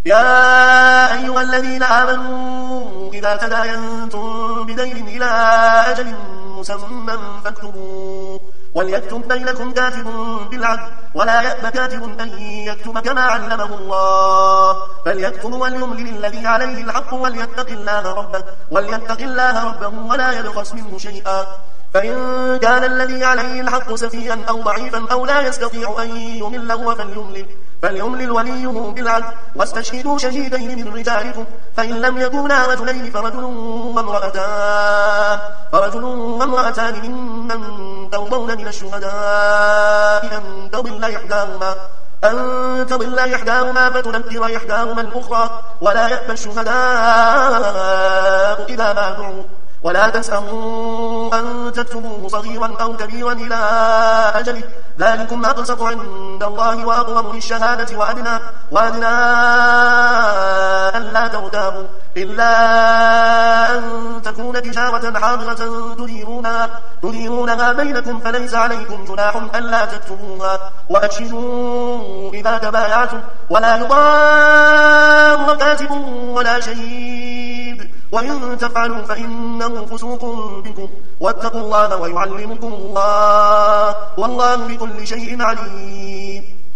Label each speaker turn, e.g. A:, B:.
A: يا أيها الذين آمنوا إذا تداينتم بدين إلى أجل مسمى فاكتبوه وليكتب بينكم كاتب بالعدل ولا يأب كاتب أن يكتب كما علمه الله فليكتب وليملل الذي عليه الحق وليتق الله ربه ولا يبخس منه شيئا فإن كان الذي عليه الحق سفيها أو ضعيفا أو لا يستطيع أن يمل هو فليملل وليه بالعدل واستشهدوا شهيدين من رجالكم فإن لم يكونا رجلين فرجل وامرأتان ممن ترضون من الشهداء أن تضل إحداهما فتذكر إحداهما الأخرى ولا يأبى الشهداء إذا ما دعوا ولا تسأموا أن تكتبوه صغيرا أو كبيرا إلى أجله ذلكم أقسط عند الله وأقوم للشهادة وأدنى ألا ترتابوا إلا أن تكون تجارة حاضرة تديرونها بينكم فليس عليكم جناح ألا تكتبوها وأشهدوا إذا تبايعتم ولا يضار كاتب ولا شهيد وإن تفعلوا فإنه فسوق بكم واتقوا الله ويعلمكم الله والله بكل شيء عليم